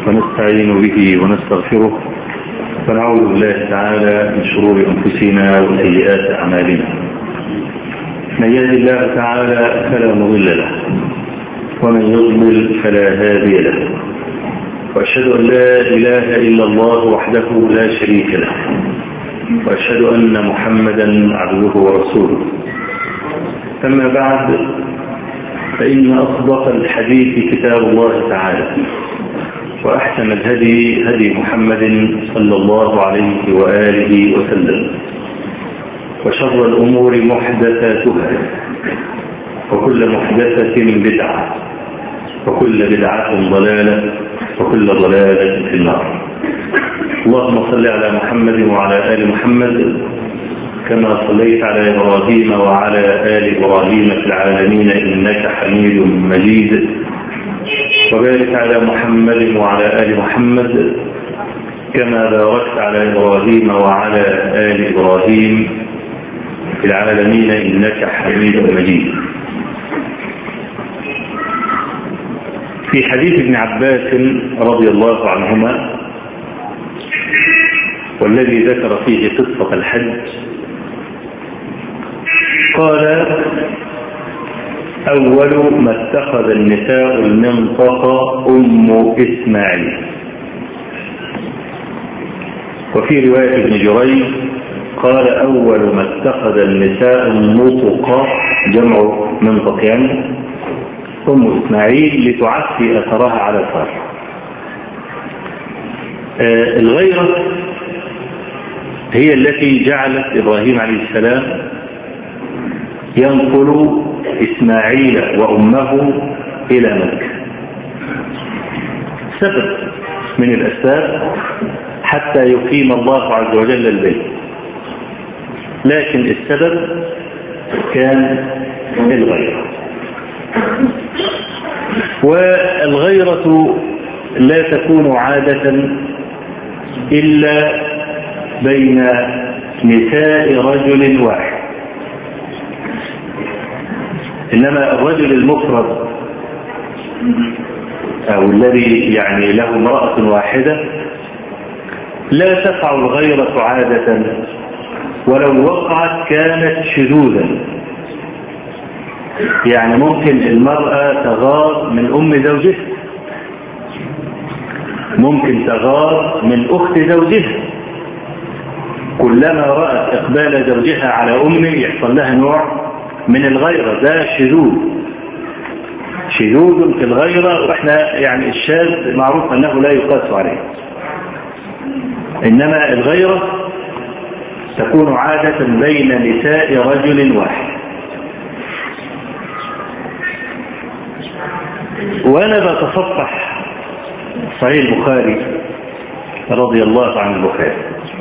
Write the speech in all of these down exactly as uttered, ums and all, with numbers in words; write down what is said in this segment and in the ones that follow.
ونستعين به ونستغفره ونعوذ بالله تعالى من شرور أنفسنا وسيئات أعمالنا. من يهد الله تعالى فلا مضل له ومن يضلل فلا هادي له، وأشهد أن لا إله إلا الله وحده لا شريك له، وأشهد أن محمدا عبده ورسوله. أما بعد، فإن أصدق الحديث كتاب الله تعالى، وأحسن الهدي هدي محمد صلى الله عليه وآله وسلم، وشر الأمور محدثاتها، وكل محدثة بدعة، وكل بدعة ضلالة، وكل ضلالة في النار. اللهم صل على محمد وعلى آل محمد كما صليت على إبراهيم وعلى آل إبراهيم في العالمين إنك حميد مجيد، وبارك على محمد وعلى آل محمد كما باركت على إبراهيم وعلى آل إبراهيم في العالمين إنك حميد مجيد. في حديث ابن عباس رضي الله عنهما، والذي ذكر فيه قصة الحج، قال: أول ما اتخذ النساء المنطقة أم إسماعيل. وفي رواية ابن جريج قال: أول ما اتخذ النساء النطقة، جمع منطق يعني، أم إسماعيل لتعفي أثرها على الفار. آه الغيرة هي التي جعلت إبراهيم عليه السلام ينقل إسماعيل وأمه إلى مكة، سبب من الأسباب حتى يقيم الله عز وجل البيت، لكن السبب كان الغيرة. والغيرة لا تكون عادة إلا بين نساء رجل واحد، إنما الرجل المفرد أو الذي يعني له امرأة واحدة لا تقع الغيرة عادة، ولو وقعت كانت شذوذا. يعني ممكن المرأة تغار من أم زوجها، ممكن تغار من أخت زوجها، كلما رأت إقبال زوجها على أمه يحصل لها نوع من الغيرة. ده شذوذ، شذوذ في الغيرة، وإحنا يعني الشاذ معروف أنه لا يقاس عليه، إنما الغيرة تكون عادة بين نساء رجل واحد. وأنا بتصفح صحيح البخاري رضي الله عن البخاري،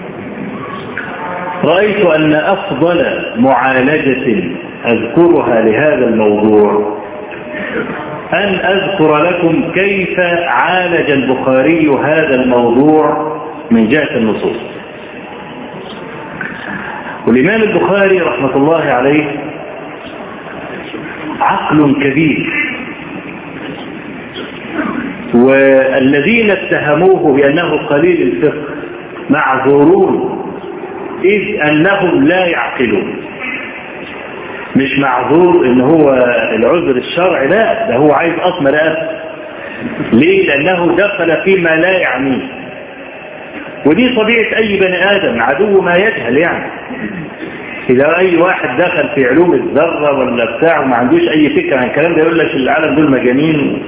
رأيت أن أفضل معالجة أذكرها لهذا الموضوع أن أذكر لكم كيف عالج البخاري هذا الموضوع من جهة النصوص. والإمام البخاري رحمة الله عليه عقل كبير، والذين اتهموه بأنه قليل الفقه معذورون، إذ أنهم لا يعقلون. مش معذور إن هو العذر الشرعي، لا، ده هو عايز أصم رأسه. ليه؟ لأنه دخل فيما لا يعنيه، ودي طبيعة أي بني آدم، عدو ما يجهل. يعني إذا أي واحد دخل في علوم الذرة ولا بتاع وما عندوش أي فكرة عن الكلام ده يقول لك العالم دول مجانين.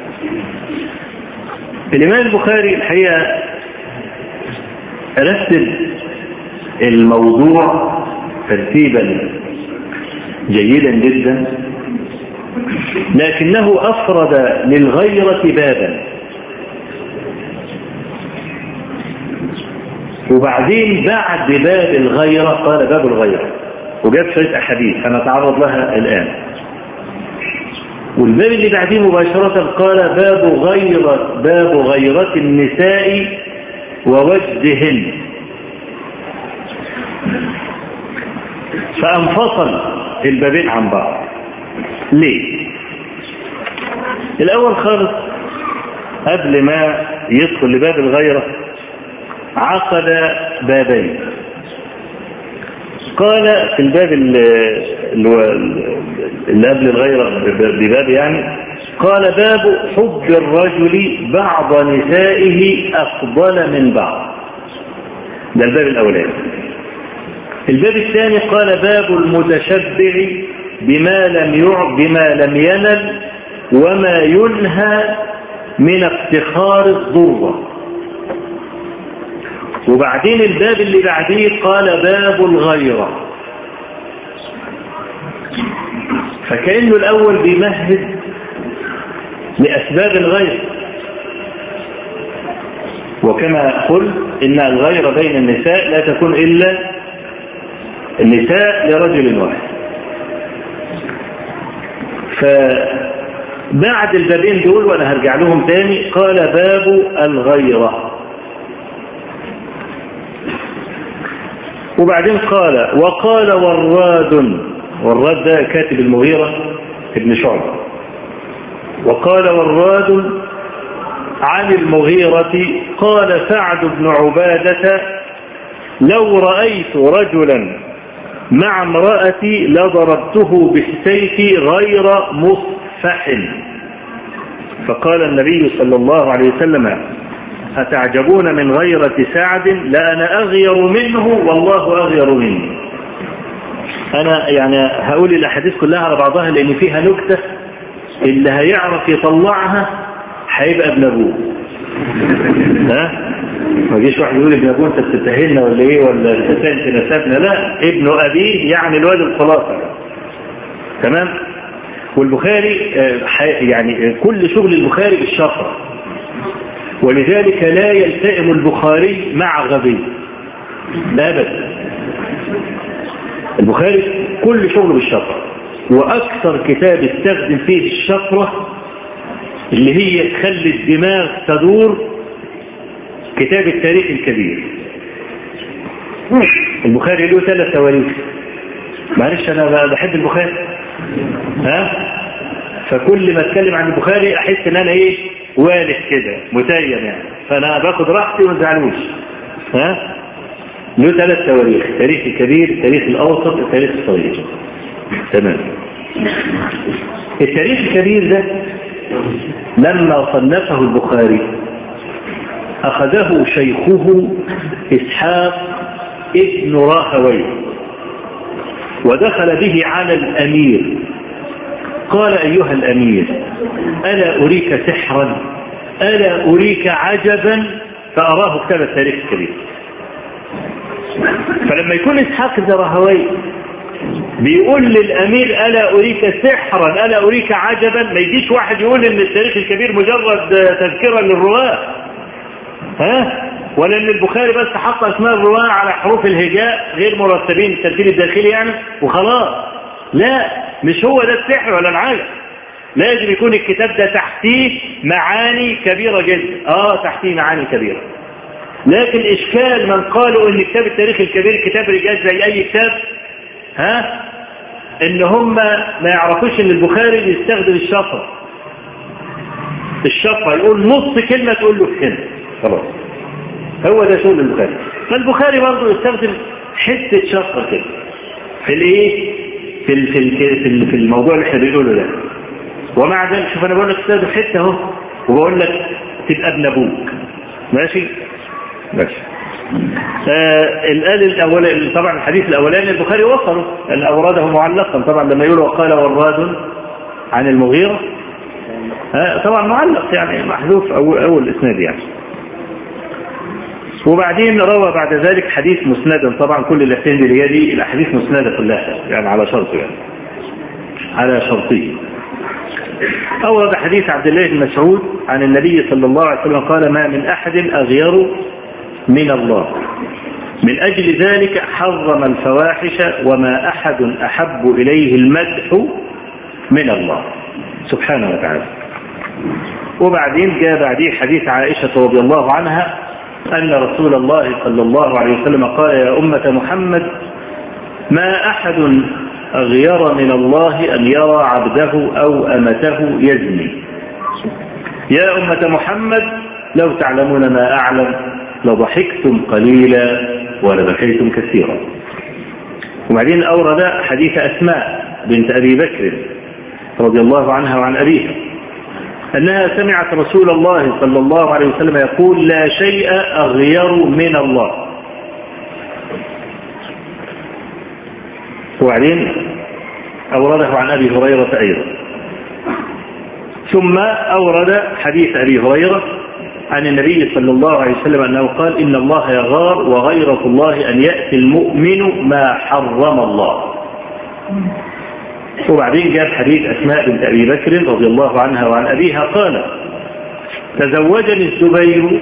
الإمام البخاري الحقيقة رتب الموضوع ترتيبا جيدا جدا، لكنه أفرد للغيرة بابا، وبعدين بعد باب الغيرة قال باب الغيرة، وجاب شوية أحاديث هنتعرض لها الآن. والباب اللي بعدين مباشرة قال باب غيرة باب غيرة النساء ووجدهن. فانفصل البابين عن بعض. ليه؟ الأول خالص قبل ما يدخل لباب الغيرة عقد بابين. قال في الباب اللي قبل الغيرة بباب يعني، قال باب حب الرجل بعض نسائه أفضل من بعض، ده الباب الأولاني. الباب الثاني قال باب المتشبع بما لم يعب بما لم ينل وما ينهى من افتخار الضرة. وبعدين الباب اللي بعديه قال باب الغيرة. فكأنه الأول بيمهد لأسباب الغيرة، وكما قلت إن الغيرة بين النساء لا تكون إلا النساء لرجل واحد. فبعد البابين دول وأنا هرجع لهم تاني قال باب الغيرة. وبعدين قال وقال وراد، وراد ده كاتب المغيرة ابن شعبة، وقال وراد عن المغيرة قال سعد بن عبادة لو رأيت رجلا مع امرأتي لضربته بالسيف غير مصفح. فقال النبي صلى الله عليه وسلم أتعجبون من غيرة سعد لأنا أغير منه والله أغير مني. أنا يعني هقول الأحاديث كلها على بعضها لأن فيها نكتة اللي هيعرف يطلعها هيبقى ابن أبوه. ها؟ ما جيش واحد يقول ابن أبوه أنت بتتهلنا ولا إيه ولا أنت نسبنا، لا، ابن أبيه يعني الواد الخلاصة. تمام. والبخاري يعني كل شغل البخاري بالشفرة، ولذلك لا يلتئم البخاري مع غبي أبدا. البخاري كل شغله بالشفرة، وأكثر كتاب استخدم فيه الشفرة اللي هي تخلي الدماغ تدور كتاب التاريخ الكبير. البخاري له ثلاث تواريخ. معلش أنا بحب البخاري، ها؟ فكل ما اتكلم عن البخاري أحس إن أنا إيه والد كده متيم يعني، فأنا باخد راحتي وما تزعلوش. ها؟ له ثلاث تواريخ: التاريخ الكبير، التاريخ الأوسط، التاريخ الصغير. تمام. التاريخ الكبير ده لما صنفه البخاري أخذه شيخه إسحاق ابن راهويه ودخل به على الأمير. قال أيها الأمير ألا أريك سحرا، ألا أريك عجبا، فأراه كتاب التاريخ الكبير. فلما يكون إسحاق ابن راهويه بيقول للأمير ألا أريك سحرا ألا أريك عجبا، ما يجيش واحد يقول إن التاريخ الكبير مجرد تذكرة للرواة، ها؟ ولا إن البخاري بس حط اسماء الرواة على حروف الهجاء غير مرتبين الترتيب الداخلي يعني وخلاص. لا، مش هو ده السحر ولا العجب. لازم يكون الكتاب ده تحتيه معاني كبيرة جدا. اه تحتيه معاني كبيرة. لكن إشكال من قالوا إن كتاب التاريخ الكبير كتاب رجال زي أي كتاب، ها، إن هم ما يعرفوش إن البخاري بيستخدم الشفرة. الشفرة يقول نص كلمة تقول له كلمة خلاص. هو ده شغل البخاري. فالبخاري برضه يستخدم حتة شفرة كده في الإيه؟ في ال في ال في الموضوع اللي احنا بنقوله ده. ومع ذلك شوف أنا بقول لك استخدم حتة أهو، وبقول لك تبقى ابن أبوك. ماشي؟ ماشي. آه الآن الأول طبعا الحديث الأولاني البخاري وصله أن أورده معلقا طبعا لما يقول وقال وراد عن المغيرة، آه طبعا معلق يعني محذوف أول, أول إسناد يعني. وبعدين روى بعد ذلك حديث مسندا، طبعا كل الأسانيد اللي هي دي الأحاديث مسندة كلها يعني على شرطه يعني على شرطه. أورد حديث عبد الله بن مسعود عن النبي صلى الله عليه وسلم قال ما من أحد أغير من الله، من أجل ذلك حرم الفواحش وما أحد أحب إليه المدح من الله سبحانه وتعالى. وبعدين جاء بعديه حديث عائشة رضي الله عنها أن رسول الله صلى الله عليه وسلم قال يا أمة محمد ما أحد أغير من الله أن يرى عبده أو أمته يزني. يا أمة محمد لو تعلمون ما أعلم لضحكتم قليلا ولبكيتم كثيرا. وبعدين أورد حديث أسماء بنت أبي بكر رضي الله عنها وعن أبيها أنها سمعت رسول الله صلى الله عليه وسلم يقول: لا شيء أغير من الله. وبعدين أورده عن أبي هريرة أيضا. ثم أورد حديث أبي هريرة عن النبي صلى الله عليه وسلم أنه قال: إن الله يغار وغيرة الله أن يأتي المؤمن ما حرم الله. وبعدين جاء حديث أسماء بنت أبي بكر رضي الله عنها وعن أبيها قال: تزوجني الزبير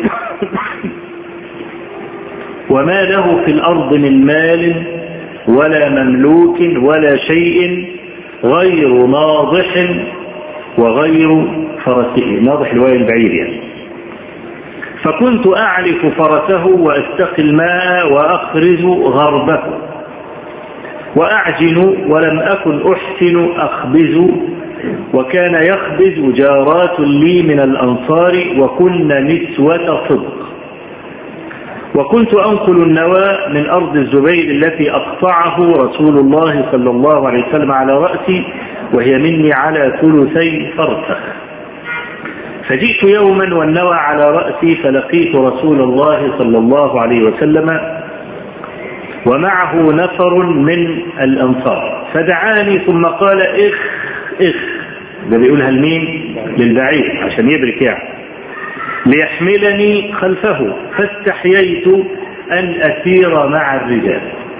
وما له في الأرض من مال ولا مملوك ولا شيء غير ناضح وغير فرسه. ناضح الوالي البعير يعني. فكنت أعلف فرسه وأستقي الماء وأخرز غربه وأعجن ولم أكن أحسن أخبز، وكان يخبز جارات لي من الأنصار وكن نسوة صدق. وكنت أنقل النوى من أرض الزبير التي أقطعه رسول الله صلى الله عليه وسلم على رأسي وهي مني على ثلثي فرسخ. فجئت يوما والنوى على رأسي فلقيت رسول الله صلى الله عليه وسلم ومعه نفر من الأنصار فدعاني ثم قال: إخ إخ، ده بيقولها لمين؟ للبعير عشان يبرك يعني، ليحملني خلفه، فاستحييت أن أسير مع الرجال.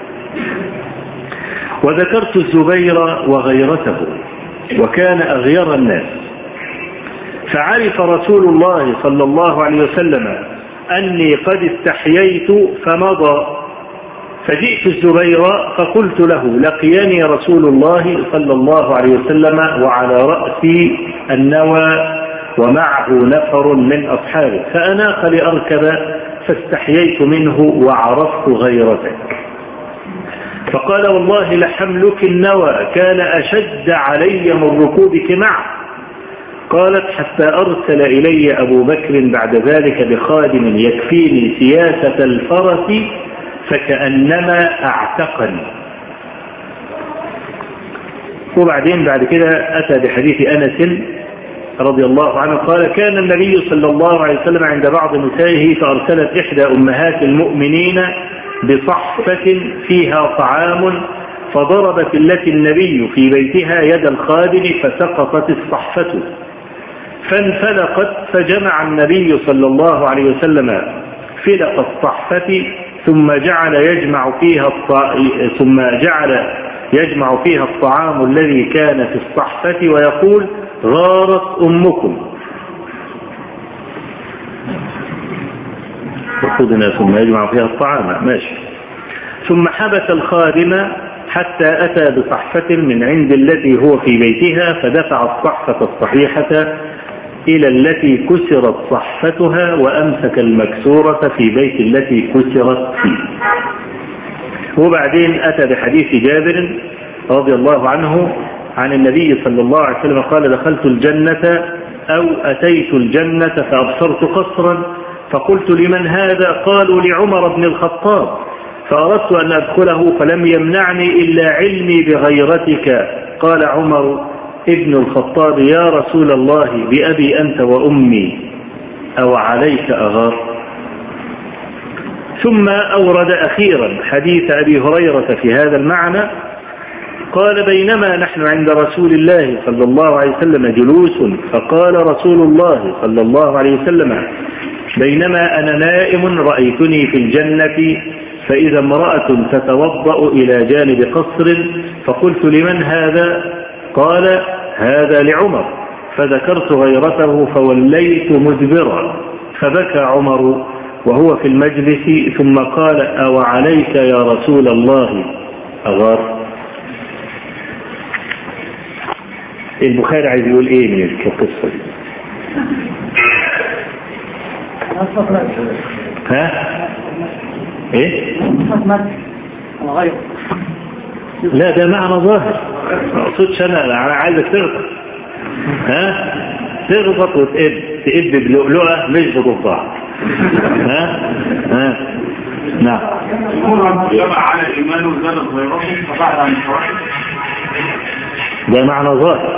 وذكرت الزبير وغيرته وكان أغير الناس، فعرف رسول الله صلى الله عليه وسلم أني قد استحييت فمضى. فجئت الزبير فقلت له: لقيني رسول الله صلى الله عليه وسلم وعلى رأسي النوى ومعه نفر من أصحابه، فأناخ لأركب فاستحييت منه وعرفت غيرتك. فقال: والله لحملك النوى كان أشد علي من ركوبك معه. قالت: حتى أرسل إلي أبو بكر بعد ذلك بخادم يكفيني سياسة الفرس فكأنما أعتقني. وبعدين بعد كده أتى بحديث أنس رضي الله عنه قال: كان النبي صلى الله عليه وسلم عند بعض نسائه فأرسلت إحدى أمهات المؤمنين بصحفة فيها طعام فضربت التي النبي في بيتها يد الخادم فسقطت الصحفة فانفلقت، فجمع النبي صلى الله عليه وسلم فلق الصحفة ثم جعل يجمع فيها الط... ثم جعل يجمع فيها الطعام الذي كان في الصحفة ويقول: غارت أمكم. وخذنا ثم يجمع فيها الطعام ماشي. ثم حبس الخادم حتى أتى بصحفة من عند التي هو في بيتها فدفع الصحفة الصحيحة إلى التي كسرت صحفتها وأمسك المكسورة في بيت التي كسرت فيه. وبعدين أتى بحديث جابر رضي الله عنه عن النبي صلى الله عليه وسلم قال: دخلت الجنة أو أتيت الجنة فأبصرت قصرا فقلت: لمن هذا؟ قالوا: لعمر بن الخطاب. فأردت أن أدخله فلم يمنعني إلا علمي بغيرتك. قال عمر ابن الخطاب: يا رسول الله بأبي أنت وأمي أو عليك أغار. ثم أورد أخيرا حديث أبي هريرة في هذا المعنى قال: بينما نحن عند رسول الله صلى الله عليه وسلم جلوس فقال رسول الله صلى الله عليه وسلم: بينما أنا نائم رأيتني في الجنة فإذا امرأة تتوضأ إلى جانب قصر فقلت: لمن هذا؟ قال: هذا لعمر. فذكرت غيرته فوليت مدبرا فبكى عمر وهو في المجلس ثم قال: أو عليك يا رسول الله أغار. البخاري عايز يقول ايه من القصة دي؟ ها؟ ايه؟ لا ده معنى ظاهر، ما اقصدش انا، انا عايزك تغفر. ها؟ تغبط وتقب، تقب بلؤلؤة مش بضفدع. ها ها نعم. جمع على الإيمان وزاد الغيرات فبعد عن الشرائع. ده معنى ظاهر.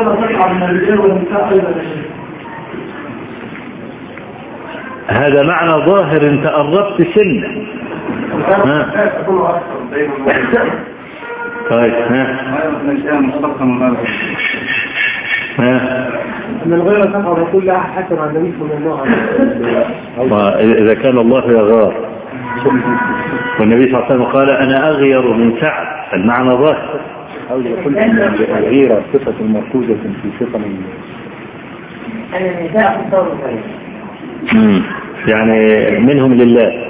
هذا معنى ظاهر، انت قربت سنة. ها طيب ها ها ان الغيرة تقع كلها حتى مع النبي صلى الله عليه وسلم. اذا كان الله يغار والنبي صلى الله عليه وسلم قال انا اغير من سعد، المعنى ظاهر. او يقول ان الغيرة صفة مركوزة في صفة من يعني منهم لله.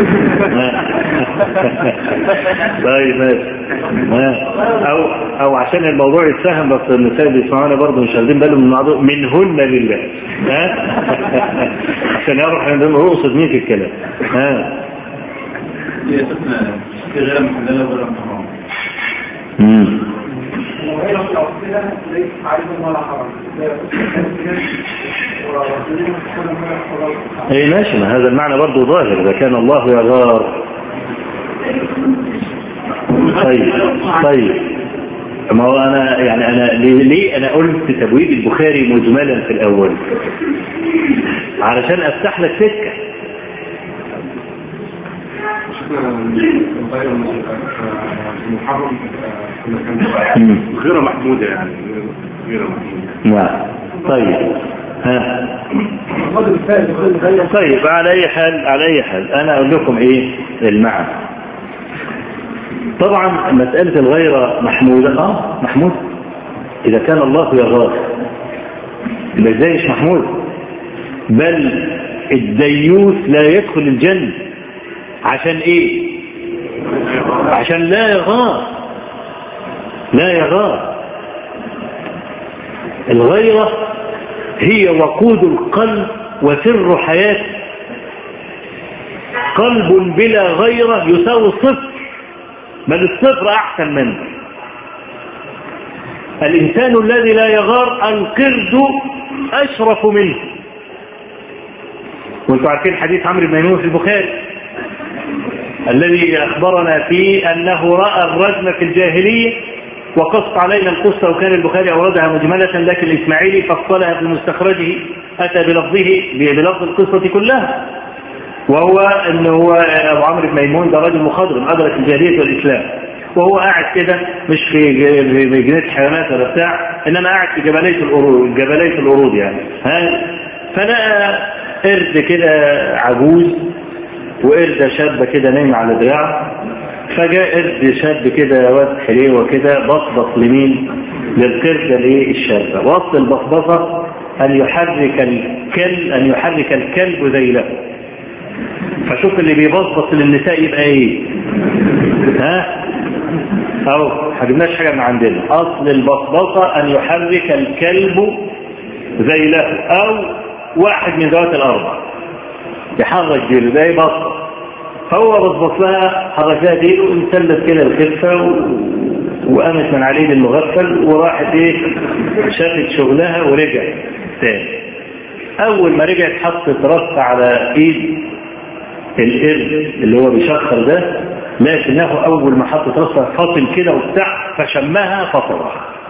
طيب او او عشان الموضوع يتفهم، بس النساء بيسمعونا برضه مش واخدين بالهم من الموضوع، منهن لله. ها عشان يعرف احنا نقصد مين في الكلام. ها هي ستنا في غير محلله وغير محرمه. امم وغير الأصلية ليس عارفا ولا حرام. اي ماشي، ما هذا المعنى برضه ظاهر، اذا كان الله يغار. طيب طيب ما هو انا يعني انا ليه انا قلت تبويب البخاري مجملا في الاول؟ علشان افتح لك سكه. غير محمودة يعني غير محمودة. نعم طيب ها طيب على اي حال على اي حال انا اقول لكم ايه المعنى. طبعا مسألة الغيرة محمودة اه محمود اذا كان الله يغار، يبقى ازاي مش محمود؟ بل الديوث لا يدخل الجنة. عشان ايه؟ عشان لا يغار، لا يغار. الغيرة هي وقود القلب وسر حياته. قلب بلا غيرة يساوي صفر، بل الصفر احسن منه. الانسان الذي لا يغار القرد اشرف منه. وانتم عارفين حديث عمرو بن ميمون في البخاري الذي اخبرنا فيه انه راى الرجم في الجاهليه، وقص علينا القصه، وكان البخاري اوردها مجمله لكن الاسماعيلي فصلها في مستخرجه، اتى بلفظه بلفظ القصه كلها، وهو انه هو ابو عمرو بن ميمون ده رجل مخضرم ادرك الجاهليه والاسلام، وهو قاعد كده مش في جنينه حيوانات ولا بتاع، انما قاعد في جبليه القرود، جبليه القرود يعني. ها فلقى قرد كده عجوز وقرد شاب كده نايم على دراعه، فجاء قرد شاب كده واد حليوه كده بصبص لمين؟ للقرد الايه الشاب. وسط البصبصه ان يحرك الكلب ان يحرك الكلب ذيله. فشوف اللي بيبصبص للنساء يبقى ايه؟ ها اهو حجبناش حاجه من عندنا. اصل البصبصه ان يحرك الكلب ذيله او واحد من ذوات الاربع يحرك ديله، ده يبصبص. فهو بصبص لها حركها ديله، امتلت كده الخفه و... وقامت من عليه المغفل وراحت ايه شافت شغلها ورجعت تاني. اول ما رجعت حطت راسها على ايد القرد اللي هو بيشخر ده، لكنه اول ما حطت راسها فاصل كده وبتاع فشمها فصرخ.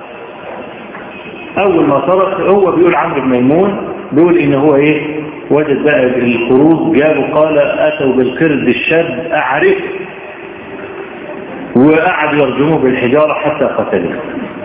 اول ما صرخ هو بيقول عمرو بن ميمون بيقول ان هو ايه وجد بقى الخروج، جابوا قال اتوا بالقرد الشاب اعرفه، وقعدوا يرجموه بالحجاره حتى قتلوه.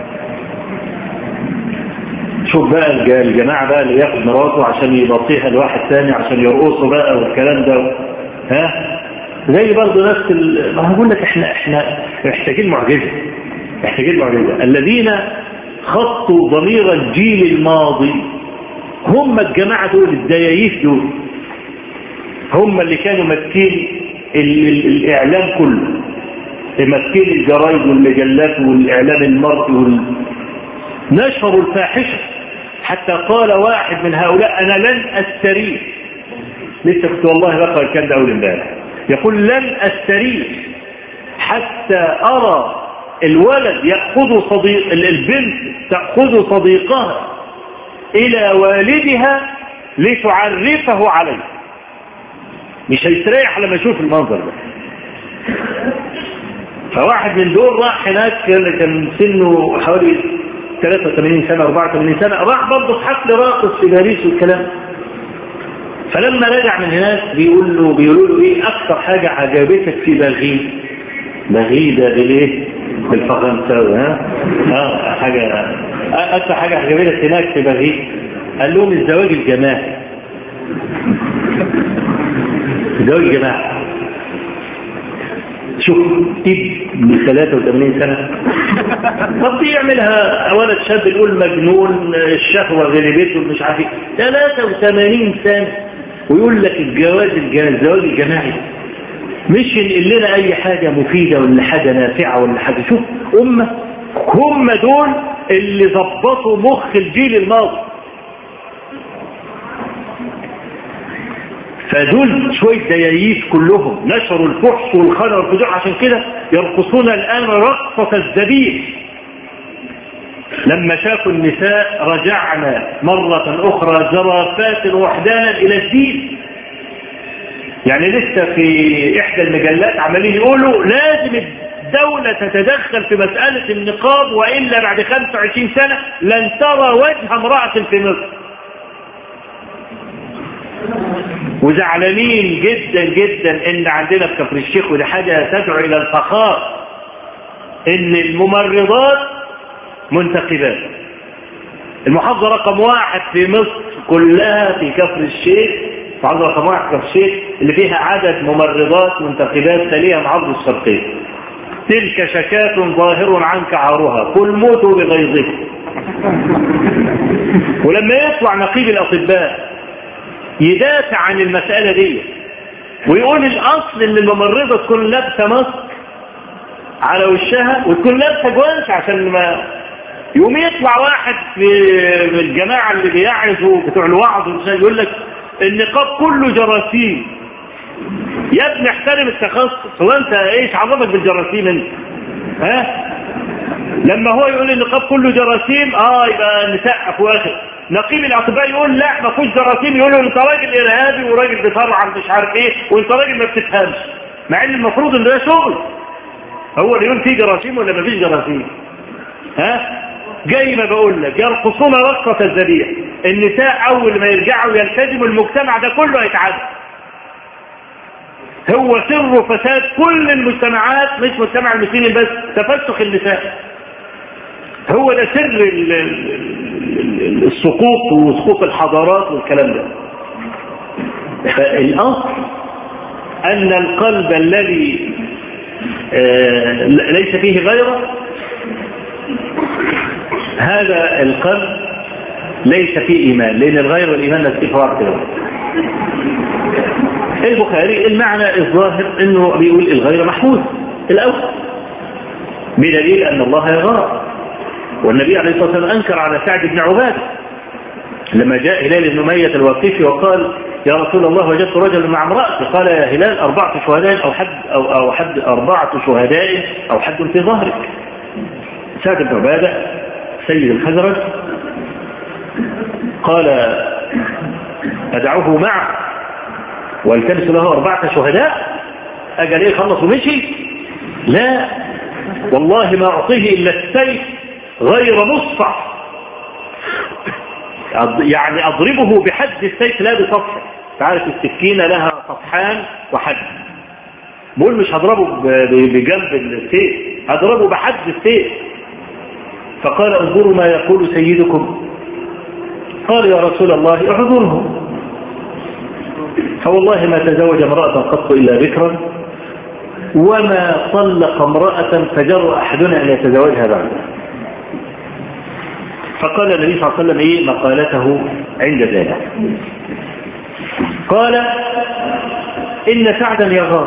شوف بقى الجماعه بقى اللي ياخد مراته عشان يبطيها لواحد ثاني عشان يرقصوا بقى والكلام ده، ها زي برضه نفس ال... ما هقول لك احنا احنا محتاجين معجزه، محتاجين معجزه. الذين خطوا ضمير الجيل الماضي هم الجماعه دول، الديايف دول، هم اللي كانوا ماسكين ال... ال... الاعلام كله، ماسكين الجرايد والمجلات والاعلام المرئي وال... نشروا الفاحشه حتى قال واحد من هؤلاء انا لن استريح. لسه كنت والله بقرا الكلام ده اول امبارح، يقول لن استريح حتى ارى الولد ياخذ صديق البنت تاخذ صديقها إلى والدها لتعرفه عليه. مش هيستريح لما يشوف المنظر ده. فواحد من دول راح هناك كان سنه حوالي ثلاثة وثمانين سنة أربعة وثمانين سنة، راح برضه في حفل راقص في باريس والكلام. فلما رجع من هناك بيقول له بيقولوا له ايه اكثر حاجة عجبتك في باريس؟ باريس ده بالايه؟ بالفرنساوي. ها اه حاجة اكثر حاجة عجبتك هناك في باريس؟ قال لهم الزواج الجماعي. الزواج الجماعي. شوف ابن ثلاثة وثمانين سنة طب يعملها ولد شاب يقول مجنون الشهوة غلبته مش عارف ايه، ثلاثة وثمانين سنة ويقول لك الجواز الزواج الجماعي. مش ينقل لنا اي حاجة مفيدة ولا حاجة نافعة ولا حاجة. شوف امة هم دول اللي ضبطوا مخ الجيل الماضي. فدول شوية دياييس كلهم نشروا الفحش والخنا والفجوع، عشان كده يرقصون الآن رقصة الذبيح. لما شافوا النساء رجعنا مرة أخرى زرافات وحدانا إلى الدين. يعني لسه في إحدى المجلات عمالين يقولوا لازم الدولة تتدخل في مسألة النقاب، وإلا بعد خمسة وعشرين سنة لن ترى وجه امرأة في مصر. وزعلانين جدا جدا ان عندنا في كفر الشيخ، ودي حاجة تدعو الى الفخار، ان الممرضات منتخبات. المحافظة رقم واحد في مصر كلها في كفر الشيخ، المحافظة رقم واحد في كفر الشيخ اللي فيها عدد ممرضات منتخبات تليها محافظة الشرقية. تلك شكاة ظاهر عنك عارها قل موتوا بغيظكم. ولما يطلع نقيب الأطباء يدافع عن المسألة دي ويقول الأصل ان الممرضة تكون لابسة ماسك على وشها وتكون لابسة جوانش، عشان ما يوم يطلع واحد في الجماعة اللي بيعرفوا بتوع الوعظ يقول لك النقاب كله جراثيم. يا ابني احترم التخصص، هو انت ايش عرفك بالجراثيم انت؟ ها لما هو يقول النقاب كله جراثيم اه يبقى نسقف واخر. نقيب الاطباء يقول لا ما فيهوش جراثيم، يقولوا انت راجل ارهابي وراجل بيطرعن مش عارف ايه وانت راجل ما بتفهمش، مع ان المفروض ان ده شغل. هو اللي يقول فيه جراثيم ولا ما فيش جراثيم؟ ها جاي ما بقول لك يرقصون رقصة الذبيح. النساء اول ما يرجعوا يلتزموا المجتمع ده كله هيتعدل. هو سر فساد كل المجتمعات، مش مجتمع المسلمين بس، تفسخ النساء. هو ده سر السقوط وسقوط الحضارات والكلام ده. فالأصل أن القلب الذي ليس فيه غيره، هذا القلب ليس فيه إيمان، لأن الغير والإيمان نسيف واحد. البخاري المعنى الظاهر أنه بيقول الغير محمود الأول، بدليل أن الله يغار. والنبي عليه الصلاة والسلام أنكر على سعد بن عبادة لما جاء هلال بن أمية الوقيفي وقال يا رسول الله وجدت رجلا مع امرأة، قال يا هلال أربعة شهداء أو حد أو, أو حد أربعة شهداء أو حد في ظهرك. سعد بن عبادة سيد الخزرج قال أدعوه معه والتمس له أربعة شهداء؟ أجل إيه خلص ومشي؟ لا والله ما أعطيه إلا السيف غير مصفع، يعني أضربه بحد السيف لا بصفح. تعرف السكينة لها صفحان وحد، بقول مش هضربه بجنب السيف، هضربه بحد السيف. فقال انظروا ما يقول سيدكم. قال يا رسول الله اعذره، فوالله ما تزوج امرأة قط إلا بكرا وما طلق امرأة فجر أحدنا أن يتزوجها بعدها. فقال النبي صلى الله عليه وسلم ايه مقالته عند ذلك؟ قال إن سعدا يغار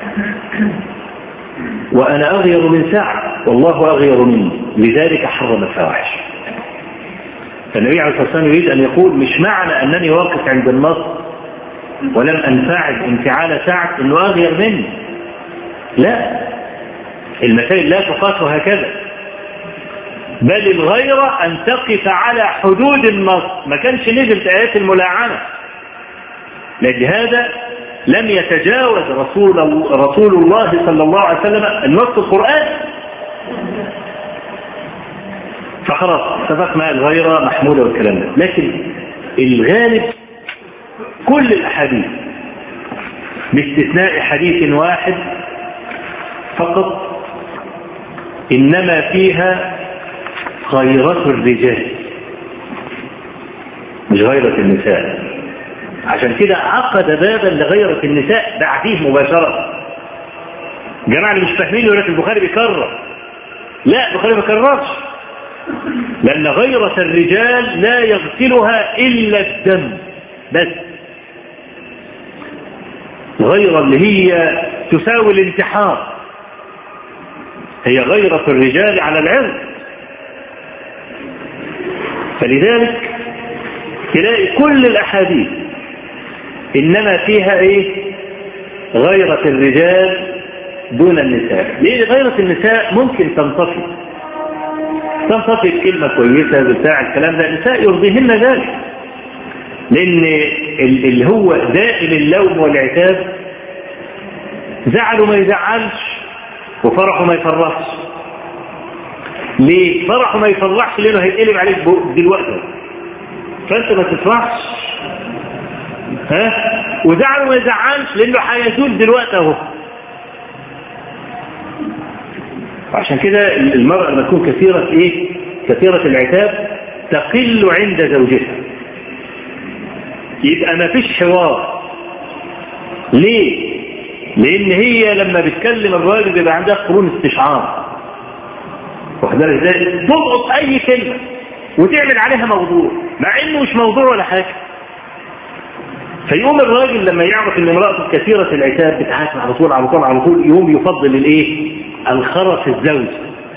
وأنا أغير من سعد والله أغير مني لذلك حرم الفواحش. فالنبي عليه الصلاة والسلام يريد أن يقول مش معنى أنني واقف عند النص ولم أنفعل انفعال سعد أنه أغير مني، لا، المسائل لا تقاس هكذا. بل الغيرة أن تقف على حدود النص. ما كانش نزل آيات الملاعنة، لهذا لم يتجاوز رسول رسول الله صلى الله عليه وسلم النص القرآني. فخلاص اتفقنا الغيرة محمولة والكلام ده. لكن الغالب كل الأحاديث باستثناء حديث واحد فقط إنما فيها غيرة الرجال مش غيرة النساء. عشان كده عقد بابا لغيرة النساء بعديه مباشرة. جماعة اللي مش فاهمين يقول لك البخاري بيكرر. لا، البخاري ما بيكررش، لأن غيرة الرجال لا يغسلها إلا الدم بس. غيرة اللي هي تساوي الانتحار هي غيرة الرجال على العرض. فلذلك تلاقي كل الأحاديث إنما فيها إيه؟ غيرة الرجال دون النساء. ليه غيرة النساء ممكن تنطفي تنطفي كلمة كويسة بتاع الكلام ده، النساء يرضيهن ذلك، لأن اللي هو دائم اللوم والعتاب زعله ما يزعلش وفرحه ما يفرحش. ليه فرحه ما يفرحش؟ لأنه هيتقلب عليك دلوقتي، فأنت ما تفرحش. ها؟ وزعله ما يزعلش لأنه هيزول دلوقتي اهو. عشان كده المرأة لما تكون كثيرة ايه؟ كثيرة العتاب تقل عند زوجها، يبقى ما فيش حوار. ليه؟ لأن هي لما بتكلم الراجل بيبقى عندها قرون استشعار، واخدها ازاي؟ تلقط أي كلمة وتعمل عليها موضوع مع إنه مش موضوع ولا حاجة. فيقوم الراجل لما يعرف ان امرأته كثيرة العتاب بتعاتب على طول على طول على طول يقوم يفضل الايه؟ الخرف الزوجي.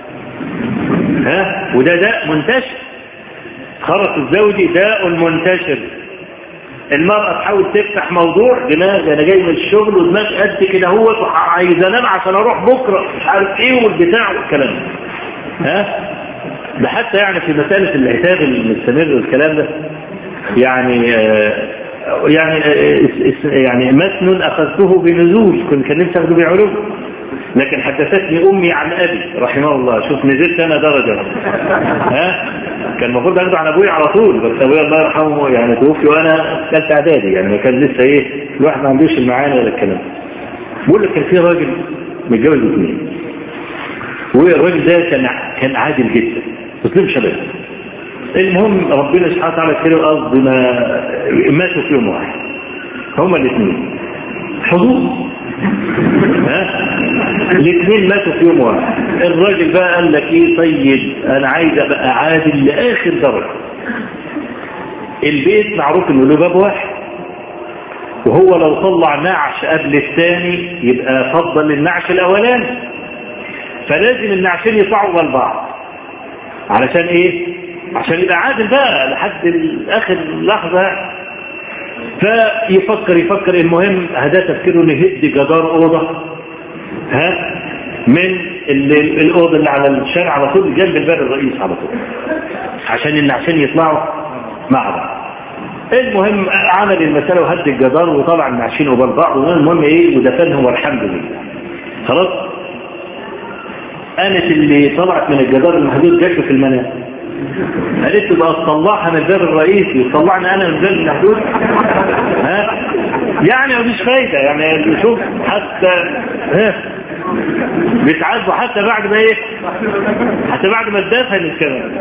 ها؟ وده داء منتشر. خرف الزوجي داء منتشر. المرأة تحاول تفتح موضوع دماغ انا جاي من الشغل ودماغ قد كده اهوت وعايز انام عشان اروح بكره مش عارف ايه والبتاع والكلام ده. ها؟ ده حتى يعني في مسألة العتاب المستمر والكلام ده يعني آه يعني يعني متن أخذته بنزول كنت كان نفسي أخذه بعلو، لكن حدثتني أمي عن أبي رحمه الله. شوف نزلت أنا درجة. ها كان المفروض أخذه عن أبوي على طول، بس أبوي الله يرحمه يعني توفي وأنا ثالثة إعدادي، يعني ما كان لسه إيه الواحد ما عندوش المعاني ولا الكلام. بقول لك كان في راجل متجوز اثنين، والراجل ده كان كان عادل جدا مسلم شباب. المهم ربنا سبحانه وتعالى كده قصد ما ماتوا في يوم واحد هما الاثنين حظوظ. ها الاثنين ماتوا في يوم واحد. الراجل بقى قال لك ايه؟ طيب انا عايز ابقى عادل لاخر درجه. البيت معروف انه له باب واحد، وهو لو طلع نعش قبل الثاني يبقى فضل النعش الاولاني، فلازم النعشين يطلعوا ورا بعض. علشان ايه؟ عشان يبقى عادل بقى لحد اخر لحظة. فيفكر يفكر المهم هذا تفكيره نهد جدار اوضة ها من الاوضة اللي على الشارع على طول جنب الباب الرئيس على طول، عشان النعشين يطلعوا مع بعض. المهم عمل المسألة وهد الجدار وطلع النعشين قبال بعض، المهم ايه ودفنهم والحمد لله. خلاص قامت اللي طلعت من الجدار المحدود جات في المنام، قالت له بقى تطلعها من الباب الرئيسي وتطلعني انا من الباب المحدود. ها يعني مفيش فايده، يعني شوف حتى ها بيتعذبوا حتى بعد ما ايه حتى بعد ما اتدفن كمان.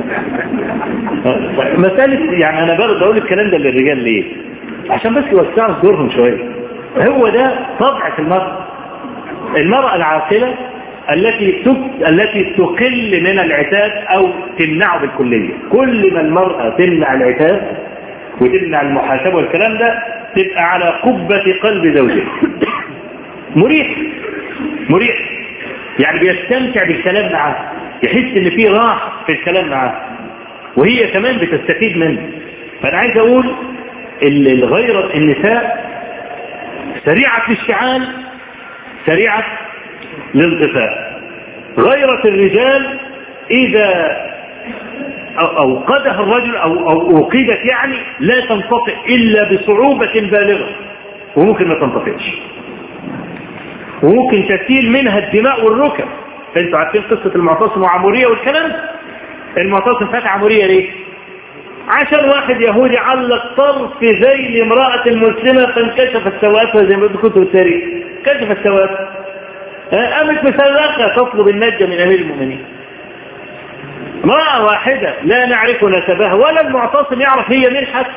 مساله يعني انا برضه بقول الكلام ده للرجال ليه؟ عشان بس يوسعوا صدورهم شويه. هو ده طبع في المرأة. المرأة العاقله التي التي تقل من العتاب او تمنعه بالكليه. كل ما المرأة تمنع العتاب وتمنع المحاسبه والكلام ده تبقى على قبة قلب زوجها. مريح مريح يعني بيستمتع بالكلام معاه، يحس ان فيه راحه في الكلام معاه، وهي كمان بتستفيد منه. فانا عايز اقول الغيرة النساء سريعة الاشتعال سريعة الانطفاء. غيرة الرجال إذا أوقدها الرجل أو, أو أوقدت يعني لا تنطفئ إلا بصعوبة بالغة، وممكن ما تنطفئش، وممكن تسيل منها الدماء والركب. انتوا عارفين قصة المعتصم وعمورية والكلام. المعتصم فات عمورية ليه؟ عشان واحد يهودي علق طرف في ذيل امرأة مسلمة فانكشفت سواتها زي ما كنتوا بالتاريخ، كشفت سواتها، قامت مسلخة تطلب النجاة من أمير المؤمنين. امرأة واحدة لا نعرف نسبها ولا المعتصم يعرف هي مين حتى.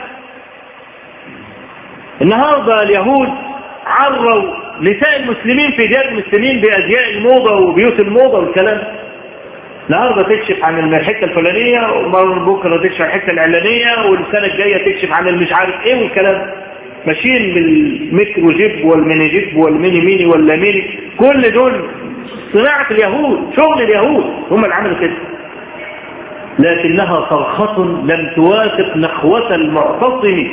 النهارده اليهود عروا نساء المسلمين في ديار المسلمين بأزياء الموضة وبيوت الموضة والكلام. النهارده تكشف عن الحته الفلانيه، وبكره تكشف عن الحته الاعلانيه، والسنه الجايه تكشف عن المش عارف ايه والكلام. ماشيين بالميكرو جيب والميني جيب والميني ميني ولا ميني، كل دول صناعه اليهود، شغل اليهود، هم اللي عملوا كده. لكنها صرخه لم توافق نخوه المعتصم.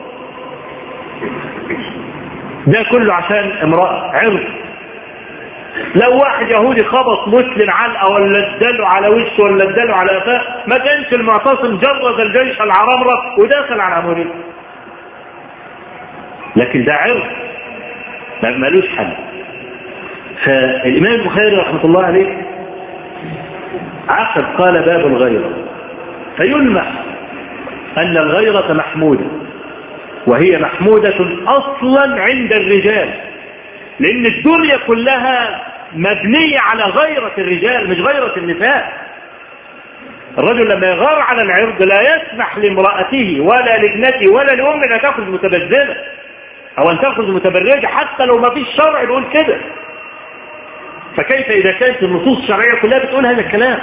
ده كله عشان امراه عرض. لو واحد يهودي خبط مسلم علقه ولا اداله على وشه ولا اداله على قفاه، ما كانش المعتصم جرد الجيش العرمرة وداخل على عمورية. لكن ده عرض مالوش حل. فالإمام البخاري رحمة الله عليه عقد قال باب الغيرة، فيلمح أن الغيرة محمودة، وهي محمودة أصلا عند الرجال، لأن الدنيا كلها مبنية على غيرة الرجال مش غيرة النساء. الرجل لما يغار على العرض لا يسمح لامرأته ولا لابنته ولا لأم أن تأخذ متبذلة أو أن تأخذ متبرجة، حتى لو ما فيش شرع يقول كده. فكيف إذا كانت النصوص الشرعية كلها بتقول هذا الكلام؟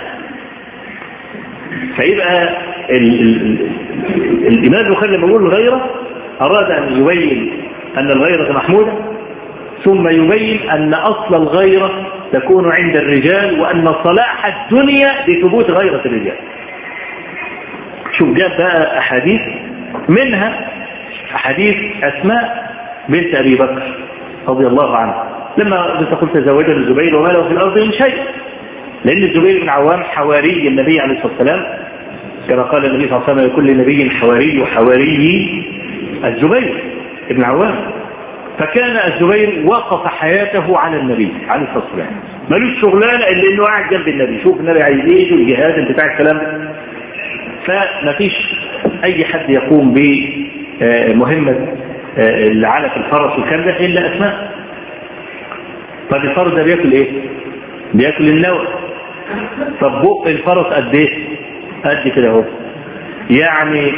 فيبقى ال ال ال الإمام البخاري لما يقول الغيرة أراد أن يبين أن الغيرة محمودة، ثم يبين أن أصل الغيرة تكون عند الرجال، وأن صلاح الدنيا بثبوت غيرة الرجال. شوف جاء بقى أحاديث، منها أحاديث أسماء بنت أبي بكر رضي الله عنها لما تقول تزوجها الزبير وما له في الأرض من شيء، لأن الزبير بن عوام حواري النبي عليه الصلاة والسلام، كما قال النبي صلى الله عليه وسلم لكل نبي حواري وحواري الزبير بن عوام. فكان الزبير وقف حياته على النبي عليه الصلاة والسلام، ملوش شغلانة إلا إنه قاعد جنب النبي، شوف النبي عايز إيه والجهاد بتاع الكلام ده. فمفيش أي حد يقوم بمهمة العلف الفرس والكلام ده إلا أسماء. طب الفرس ده بياكل إيه؟ بياكل النوى. طب بق الفرس قد إيه؟ قد كده اهو، يعني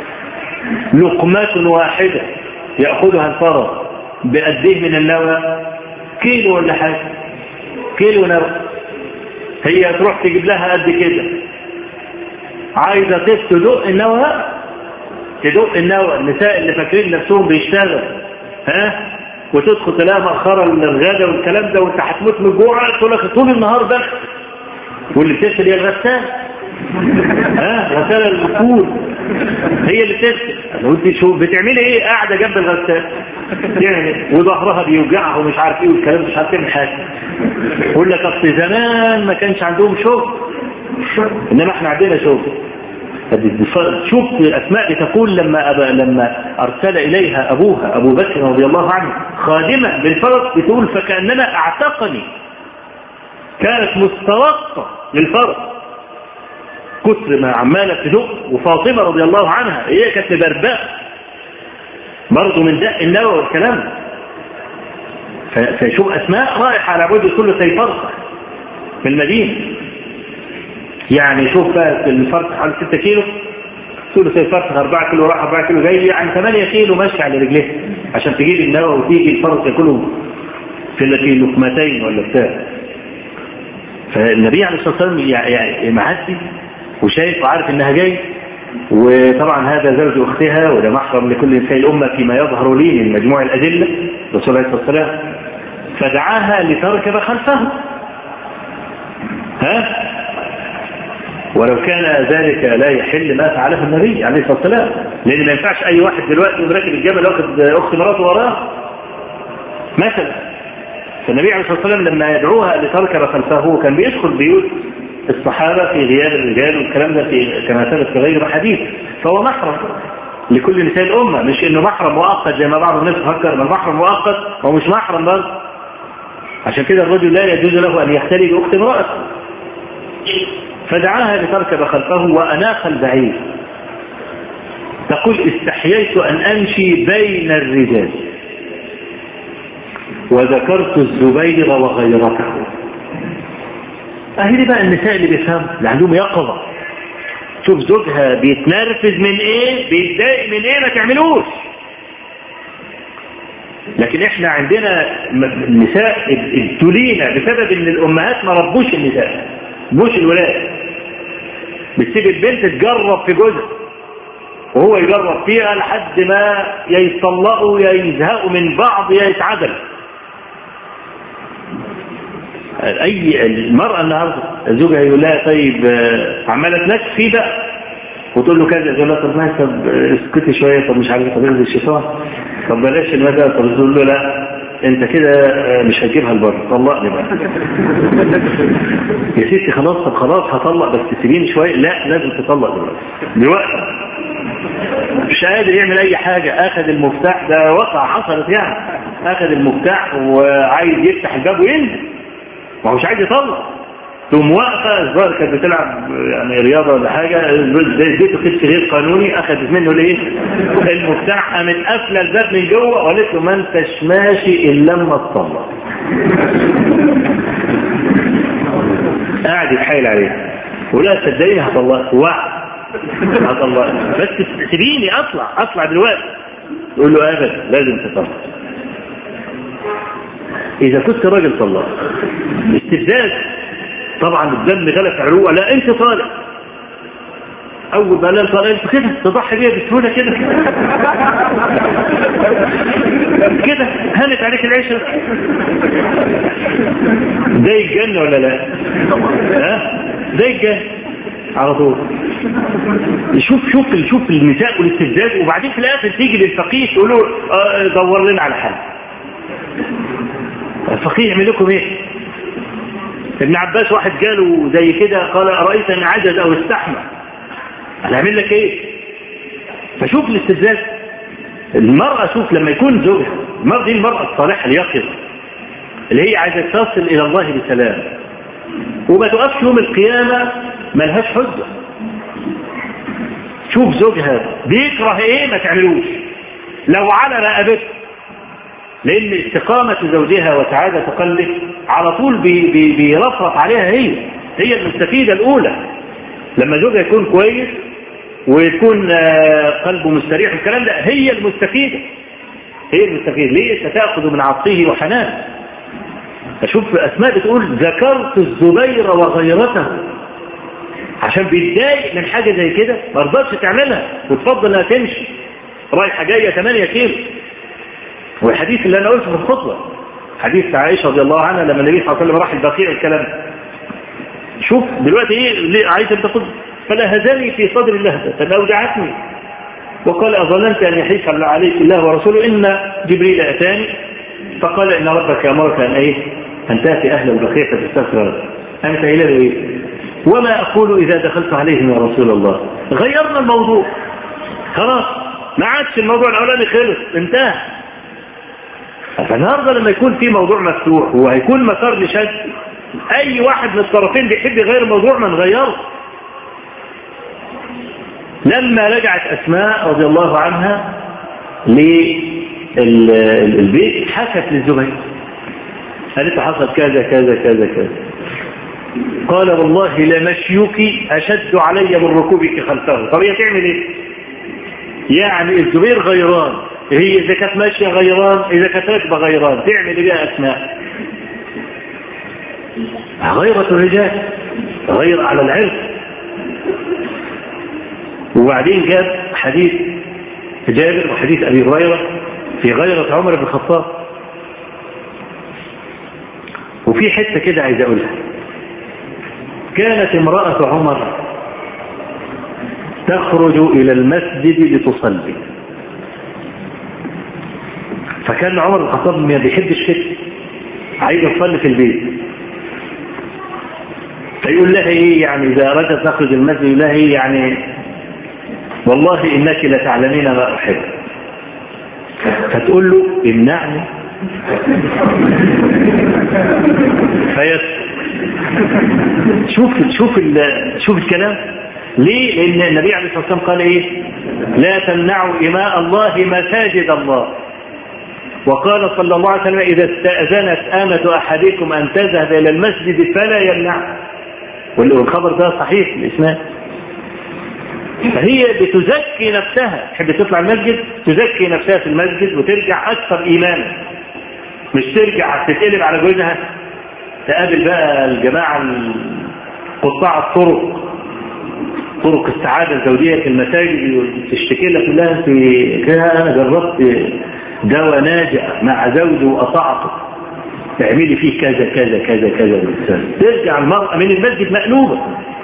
لقمة واحدة يأخذها الفرس بقديه من النوى، كيلو ولا حاجة، كيلو نوى. هي تروح تجيب لها قد كده، عايزة تدق النوى، تدق النوى. النساء اللي فاكرين نفسهم بيشتغل ها وتدخل تلاقي مأخرة الغدا والكلام ده وانت هتموت من الجوع، تقول لك طول النهار ده، واللي بتغسل هي الغسالة ها غسالة الفول هي اللي بتغسل. وانت شو بتعملي ايه؟ قاعدة جنب الغسالة يعني، وظهرها بيوجعها ومش عارف ايه والكلام، مش عارف تعمل حاجة. يقول لك اصل زمان ما كانش عندهم شغل، انما احنا عندنا شغل. شوف الأسماء بتقول لما أبا لما أرسل إليها أبوها أبو بكر رضي الله عنه خادمة بالفرس، بتقول فكأنما أعتقني، كانت مسترقة للفرس كثر ما عمالة تدق. وفاطمة رضي الله عنها هي كانت برباء برضه من دق النوى والكلام. فشوف أسماء رايحة على بعد كل سيفرسة في المدينة. يعني شوف بقى الفرق على ستة كيلو، كل سيفرسة أربعة كيلو راح أربعة كيلو جاي، يعني ثمانية كيلو ماشي على رجليه عشان تجيب النوى وتيجي الفرس ياكله في لقمتين ولا بتاع. فالنبي عليه الصلاة والسلام يعني معدي وشايف وعارف انها جاي، وطبعا هذا زوج اختها وده محرم لكل نساء الامه فيما يظهر لي من مجموع الادله رسول الله صلى الله عليه وسلم، فدعاها لتركب خلفه. ها ولو كان ذلك لا يحل ما فعله النبي عليه الصلاه والسلام، لان ما ينفعش اي واحد دلوقتي راكب الجمل واخد اخت مراته وراه مثلا. فالنبي عليه الصلاه والسلام لما يدعوها لتركب خلفه كان بيدخل بيوت الصحابة في غياب الرجال والكلام ده في كما ثبت في غير حديث، فهو محرم لكل نساء الأمة، مش إنه محرم مؤقت زي ما بعض الناس تفكر، من محرم مؤقت هو مش محرم برضه. عشان كده الرجل لا يجوز له أن يختلي بأخت امرأته، فدعاها لتركب خلفه وأناخ البعير. تقول استحييت أن أمشي بين الرجال وذكرت الزبير وغيرته. أهلي بقى النساء اللي بيفهموا اللي عندهم يقظة، شوف زوجها بيتنرفز من ايه، بيتضايق من ايه، ما تعملوش. لكن احنا عندنا النساء ابتلينا بسبب ان الامهات ما ربوش النساء، مش الولاد. بتسيب البنت تجرب في جوزها وهو يجرب فيها لحد ما يتطلقوا يا يزهقوا من بعض يا يتعدلوا. اي المرأة النهاردة زوجها يقول لها طيب عمالة تنكس فيه بقى وتقول له كذا، يقول لها طب ماشي، طب اسكتي شوية، طب مش عارف، طب انزل الشيطان، طب بلاش المدى، طب تقول له لا انت كده مش هتجيبها لبره، طلقني بقى. يا ستي خلاص، طب خلاص هطلق بس تسيبيني شوية، لا لازم تطلق دلوقتي دلوقتي. مش قادر يعمل اي حاجة، اخذ المفتاح، ده وقع حصلت يعني، اخذ المفتاح وعايز يفتح الباب وينزل، ما هوش عايز يطلق. ثم واقفه الظاهر كانت بتلعب يعني رياضه ولا حاجه، اديته كتف غير قانوني، اخذت منه الايه المفتاح، قامت قافله الباب من جوه وقالت له ما انتش ماشي الا لما تطلق. قاعد يتحايل عليها ولا صدقني هطلقك، وعد هطلقك بس سيبيني اطلع اطلع دلوقتي. يقول له ابدا لازم تطلق. إذا كنت راجل طلق استفزاز طبعا الدم غلف عروقه، لا أنت طالق. أول ما لا طالق أنت كده تضحي بيها بسهولة كده كده هانت عليك العشرة. ده الجنة ولا لا؟ ها؟ ده الجنة على طول. شوف شوف شوف النساء والاستفزاز، وبعدين في الآخر تيجي للفقيه تقول له اه دور لنا على حل. الفقيه يعمل لكم ايه؟ ابن عباس واحد قاله زي كده، قال أرأيت ان عجز او استحمى انا اعمل لك ايه؟ فشوف الاستفزاز. المرأة شوف لما يكون زوجها، المرأة دي المرأة الصالحة اليقظة اللي هي عايزة تصل الى الله بسلام وما تقفش يوم القيامة ملهاش حجة. شوف زوجها بيكره ايه ما تعملوش لو على رقبته، لأن استقامة زوجها وسعادة قلبه على طول بي بي بيرفرف عليها، هي هي المستفيدة الأولى. لما زوجها يكون كويس ويكون قلبه مستريح الكلام ده، هي المستفيدة هي المستفيدة. ليه؟ ستأخذ من عطفه وحنان. أشوف أسماء بتقول ذكرت الزبير وغيرته، عشان بيتضايق من حاجة زي كده ما رضتش تعملها وتفضل انها تمشي رايحة جاية ثمانية كيلو. والحديث اللي انا قلته في الخطبة حديث عائشة رضي الله عنها لما النبي صلى الله عليه وسلم راح البقيع الكلام. شوف دلوقتي ايه عايزة تقول فلهزني في صدر اللهبة فأوجعتني وقال أظننت أن يحيف عليك الله ورسوله إن جبريل أتاني فقال إن ربك أمرك أن إيه أن تأتي أهل البقيع فتستغفر له. أنت إلى إيه وما أقول إذا دخلت عليهم يا رسول الله. غيرنا الموضوع خلاص، ما عادش الموضوع الأولاني خلص انتهى. فالنهارده لما يكون في موضوع مفتوح وهيكون مسار لشد، أي واحد من الطرفين بيحب يغير الموضوع ما نغيره. لما رجعت أسماء رضي الله عنها للبيت حكت للزبير قالت حصل كذا كذا كذا كذا. قال والله لمشيك أشد علي من ركوبك خلفه. طب هي تعمل ايه؟ يعني الزبير غيران، هي إذا كانت ماشية غيران، إذا كانت راكبة غيران، تعمل ايه بقى أسماء؟ غيرة الرجال، غير على العرق. وبعدين جاب حديث جابر وحديث أبي هريرة في غيرة عمر بن الخطاب. وفي حتة كده عايز أقولها. كانت امرأة عمر تخرج إلى المسجد لتصلي، فكان عمر بن الخطاب ما بيحبش كده، عايز يصلي في البيت. فيقول لها ايه يعني اذا ارادت تخرج المسجد يقول لها ايه يعني والله انك لتعلمين ما احب، فتقول له امنعني فيسكت. شوف شوف شوف الكلام ليه؟ لان النبي عليه الصلاه والسلام قال ايه؟ لا تمنعوا إماء الله مساجد الله. وقال صلى الله عليه وسلم إذا استأذنت آمة أحدكم أن تذهب إلى المسجد فلا يمنع. والخبر ده صحيح الإسناد. فهي بتزكي نفسها، تحب تطلع المسجد تزكي نفسها في المسجد وترجع أكثر إيمانا، مش ترجع تتقلب على جوزها تقابل بقى الجماعة قطاع الطرق، طرق السعادة الزوجية في المساجد، تشتكي لك لها انت كده انا جربت دواء ناجع مع زوجي وقطعته، تعملي فيه كذا كذا كذا كذا. ترجع المرأة من المسجد مقلوبة.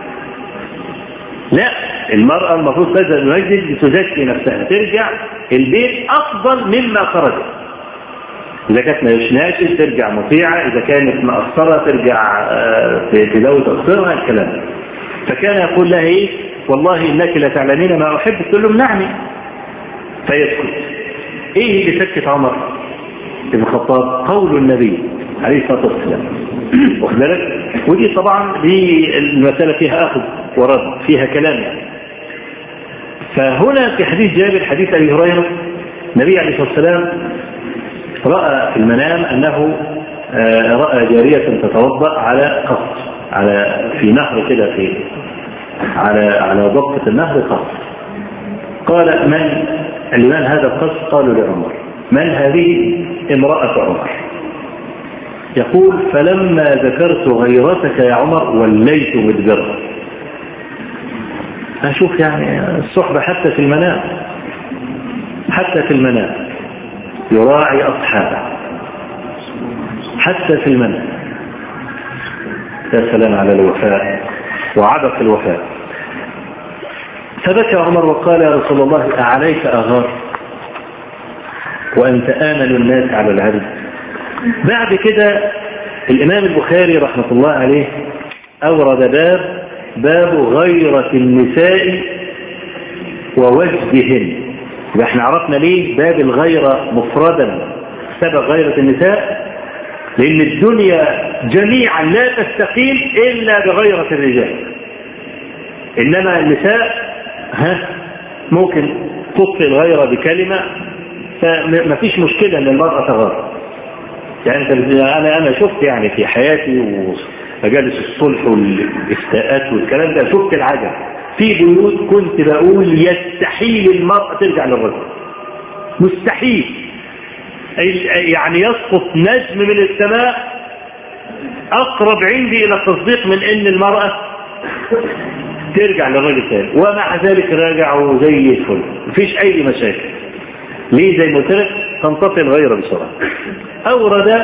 لا، المرأة المفروض تذهب المسجد لتزكي نفسها، ترجع البيت افضل مما خرجت. اذا كانت مش ناشز ترجع مطيعة، اذا كانت مقصرة ترجع تلوي تقصيرها الكلام. فكان يقول لها ايه؟ والله انك لتعلمين ما احب، تقول له امنعني فيسكت. ايه اللي سكت عمر بن الخطاب؟ قول النبي عليه الصلاه والسلام. واخد بالك؟ ودي طبعا دي المساله فيها اخذ ورد، فيها كلام يعني. فهنا في حديث جابر حديث ابي هريره النبي عليه الصلاه والسلام راى في المنام انه راى جاريه تتوضا على قصر، على في نهر كده، في على على ضفة النهر قصر. قال من لمن هذا القصر؟ قالوا لعمر. من هذه؟ امرأة عمر. يقول فلما ذكرت غيرتك يا عمر وليت مدبرا. أشوف يعني الصحبة حتى في المنام، حتى في المنام يراعي أصحابه، حتى في المنام. يا سلام على الوفاء وعبق الوفاء. فبكى عمر وقال يا رسول الله أعليك أغار وأنت آمن الناس على العبد. بعد كده الإمام البخاري رحمة الله عليه أورد باب باب غيرة النساء ووجدهن. احنا عرفنا ليه باب الغيرة مفردا، سبب غيرة النساء لأن الدنيا جميعا لا تستقيم إلا بغيرة الرجال، إنما النساء ها ممكن تطفئ الغيرة بكلمة، فما فيش مشكلة أن المرأة تغار. يعني أنا أنا شفت يعني في حياتي ومجالس الصلح والافتاءات والكلام ده، شفت العجب في بيوت كنت بقول يستحيل المرأة ترجع للرجل، مستحيل. يعني يسقط نجم من السماء أقرب عندي إلى التصديق من أن المرأة ترجع للرجل ثاني، ومع ذلك راجعوا زي الفل، مفيش أي مشاكل. ليه؟ زي ما قلت لك تنطفئ الغيرة بسرعة. أورد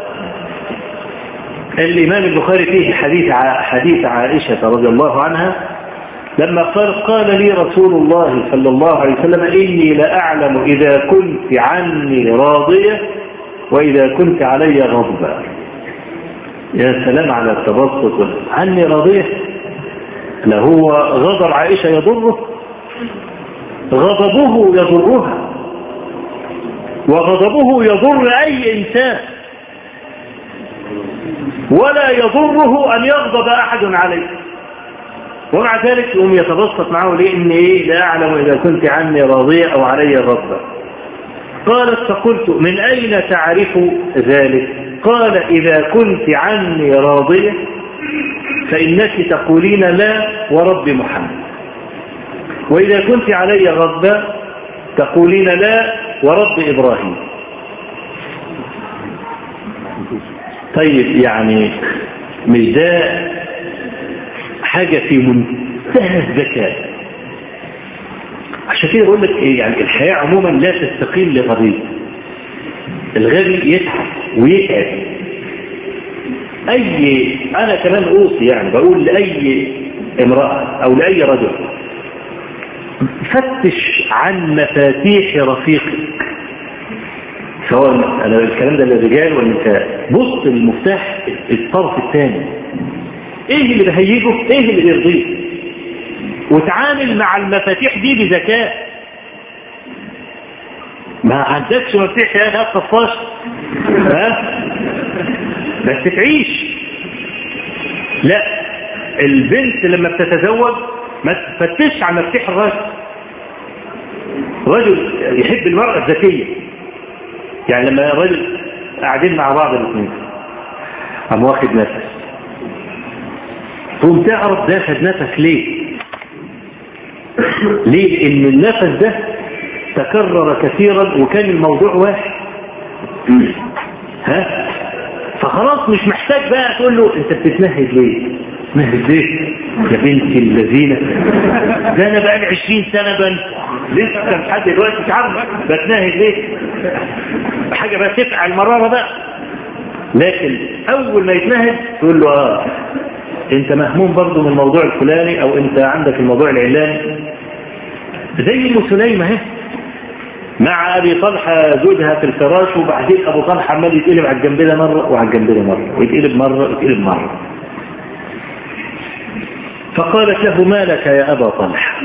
الإمام البخاري فيه حديث حديث عائشة رضي الله عنها لما قال قال لي رسول الله صلى الله عليه وسلم إني لأعلم إذا كنت عني راضية وإذا كنت علي غضبة. يا سلام على التبسط. عني راضية؟ لا، هو غضب عائشة يضره؟ غضبه يضرها، وغضبه يضر أي إنسان، ولا يضره أن يغضب أحد عليه، ومع ذلك يقوم يتبسط معه ليه؟ إن إيه؟ لا أعلم إذا كنت عني راضية أو علي غضبة. قالت فقلت من أين تعرف ذلك؟ قال إذا كنت عني راضية فإنك تقولين لا ورب محمد، وإذا كنت علي غضبة تقولين لا ورب إبراهيم. طيب يعني مش ده حاجة في منتهى الذكاء؟ عشان كده بقول لك ايه، يعني الحياة عموما لا تستقيم لغبي. الغبي يتعب ويتعب. اي انا كمان اوصي يعني بقول لاي امرأة او لاي رجل فتش عن مفاتيح رفيقك، سواء انا الكلام ده للرجال والنساء. بص للمفتاح الطرف الثاني، ايه اللي بهيجه، ايه اللي بيرضيه، وتعامل مع المفاتيح دي بذكاء. ما عندكش مفاتيح يا اخي الطفاش، ها بس تعيش. لا، البنت لما بتتزوج ما تفتش على مفتاح الرجل. الرجل يحب المرأة الذكية. يعني لما الرجل قاعدين مع بعض الاثنين قام واخد نفس، تقوم تعرف ده خد نفس ليه؟ ليه؟ لأن النفس ده تكرر كثيرا وكان الموضوع واحد. ها؟ فخلاص مش محتاج بقى تقول له انت بتتنهد ليه؟ تتنهد ليه؟ يا بنتي الذين ده انا بقى لي عشرين سنة بنت لسه كان حد دلوقتي مش عارف بتنهد ليه؟ حاجة بقى تفعل المرارة بقى. لكن اول ما يتنهد تقول له اه انت مهموم برضو من الموضوع الفلاني، او انت عندك الموضوع العلاني. زي ام سليمة اهي مع ابي طلحة زوجها في الفراش، وبعدين ابو طلحة عمال يتقلب على الجنب ده مرة وعلى الجنب ده مرة، ويتقلب مرة ويتقلب مرة. فقالت له ما لك يا ابا طلحة؟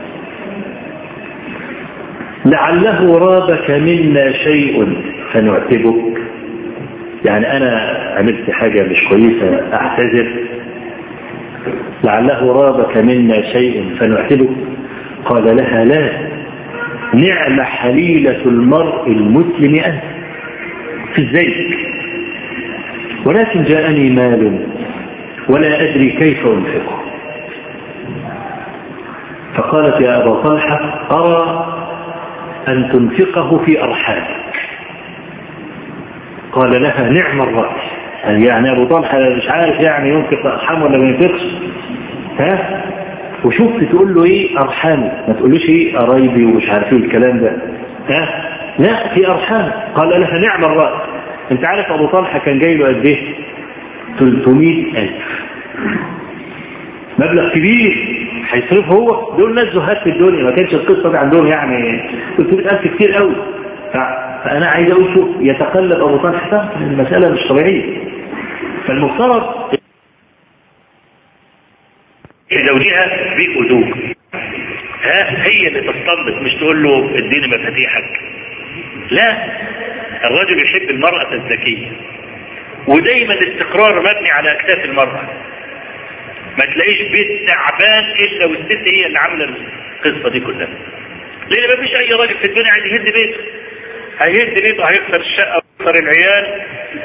لعله رابك منا شيء فنعتبك. يعني انا عملت حاجة مش كويسة اعتذر، لعله رابك منا شيء فنعتبك. قال لها لا، نعم حليلة المرء المسلم أنت في الزيت، ولكن جاءني مال ولا أدري كيف أنفقه. فقالت يا أبا طلحة أرى أن تنفقه في أرحامك. قال لها نعم الرأي. يعني أبو طلحة مش عارف يعني ينفق أرحام ولا ما ينفقش، ها؟ وشوف تقول له ايه ارحامي، ما تقولوش ايه قرايبي ومش عارف ايه الكلام ده، ها؟ لا، في ارحام. قال لها نعم الرأي. انت عارف ابو طلحة كان جاي له قد ايه؟ ثلاثمائة ألف، مبلغ كبير هيصرفه هو. دول ناس زهاد في الدنيا، ما كانش القصه دي عندهم يعني. ثلاثمائة ألف كتير قوي. فانا عايز اقول شوف يتقلب ابو طلحة، المساله مش طبيعيه. فالمفترض زوجها بأذوق، ها هي اللي تستنبط، مش تقول له اديني مفاتيحك. لا، الرجل يحب المرأة الذكية، ودايما الاستقرار مبني على اكتاف المرأة. ما تلاقيش بيت تعبان الا والست هي اللي عامله القصه دي كلها. لان ما فيش اي راجل في الدنيا عايز يهد بيته. هيهد بيته هيكسر الشقه ويكسر العيال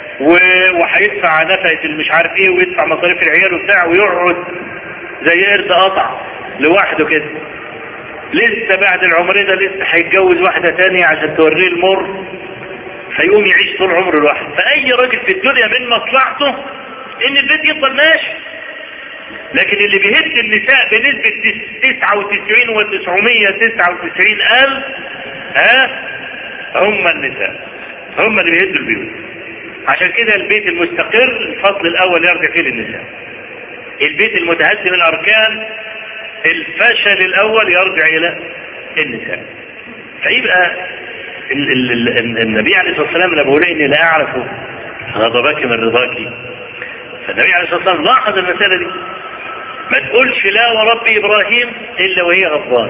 وهيدفع نفقه مش عارف ايه، ويدفع مصاريف العيال وبتاع، ويقعد زي قرد قطع لوحده كده. لسه بعد العمر ده لسه هيتجوز واحدة تانية عشان توريه المر، فيقوم يعيش طول عمره لوحده. فأي راجل في الدنيا من مصلحته إن البيت يفضل ماشي. لكن اللي بيهد النساء بنسبة تسعة وتسعين وتسعمية تسعة وتسعين ألف ها هم النساء، هم اللي بيهدوا البيوت. عشان كده البيت المستقر الفصل الأول يرجع فيه للنساء. البيت المتهدم الأركان الفشل الأول يرجع إلى النساء. فيبقى ال ال ال النبي عليه الصلاة والسلام لما بيقول إني لا أعرف غضبك من رضاك، فالنبي عليه الصلاة والسلام لاحظ المسألة دي. ما تقولش لا ورب إبراهيم إلا وهي غضبان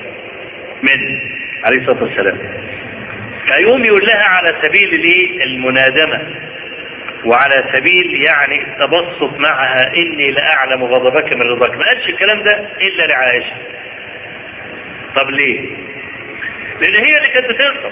من عليه الصلاة والسلام. فيقوم يقول لها على سبيل المنادمة وعلى سبيل يعني التبسط معها إني لأعلم غضبك من رضاك. ما قالش الكلام ده إلا لعائشة. طب ليه؟ لأن هي اللي كانت بتغضب،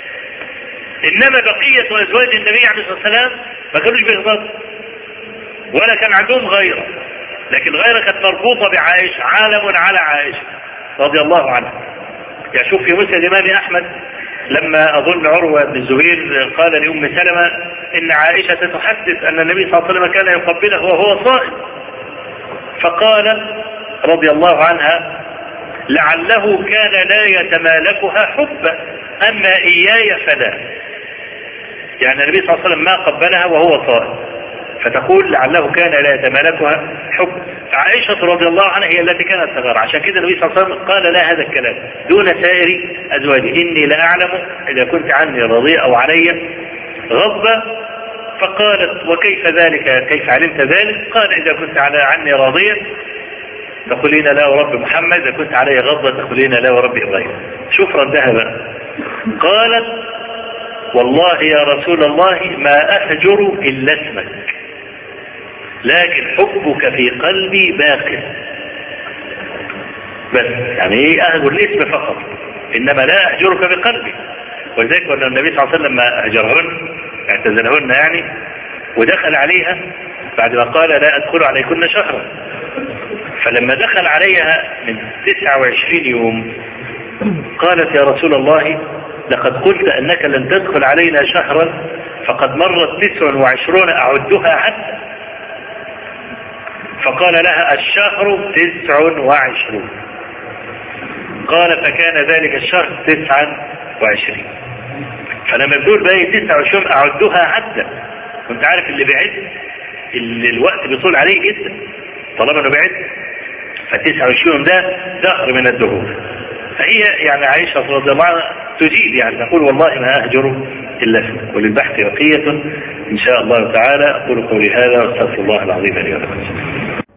إنما بقية أزواج النبي عليه الصلاة والسلام ما كانوش بيغضبوا ولا كان عندهم غيرة، لكن الغيرة كانت مربوطة بعائشة، عالم على عائشة رضي الله عنها. يعني شوف في مسند الإمام أحمد لما أظن عروة بن الزبير قال لأم سلمة إن عائشة تحدث أن النبي صلى الله عليه وسلم كان يقبله وهو صائم، فقال رضي الله عنها لعله كان لا يتمالكها حبا أما إياي فلا. يعني النبي صلى الله عليه وسلم ما قبلها وهو صائم، فتقول لعله كان لا يتمالكها حب. عائشة رضي الله عنها هي التي كانت تغار. عشان كده النبي صلى الله عليه وسلم قال لا هذا الكلام دون سائر أزواجه، إني لأعلم إذا كنت عني رضيئة أو علي غضبة فقالت وكيف ذلك؟ كيف علمت ذلك؟ قال إذا كنت على عني راضية تقولين لا ورب محمد، إذا كنت علي غضة تقولين لا ورب إبراهيم. شوف ردها بقى. قالت والله يا رسول الله ما أهجر إلا اسمك، لكن حبك في قلبي باق. بس يعني ايه أهجر الاسم فقط، إنما لا أهجرك بقلبي. ولذلك أن النبي صلى الله عليه وسلم ما أهجرهن اعتزلهن يعني، ودخل عليها بعد ما قال لا أدخل عليكن شهرا، فلما دخل عليها من تسعة وعشرين يوم قالت يا رسول الله لقد قلت أنك لن تدخل علينا شهرا، فقد مرت تسع وعشرون أعدها حتى. فقال لها الشهر تسع وعشرون. قال فكان ذلك الشهر تسعا وعشرين. فلما بتقول بقى تسع وعشرين أعدها حتى، كنت عارف اللي بعد اللي الوقت بيطول عليه جدا طالما انه بعد، فالتسع وعشرين ده دهر من الدهور. فهي يعني عائشة رضي الله عنها تجيب يعني تقول والله ما أهجر إلا اسمك. وللبحث بقية إن شاء الله تعالى. أقول قولي هذا واستغفر الله العظيم لي ولكم.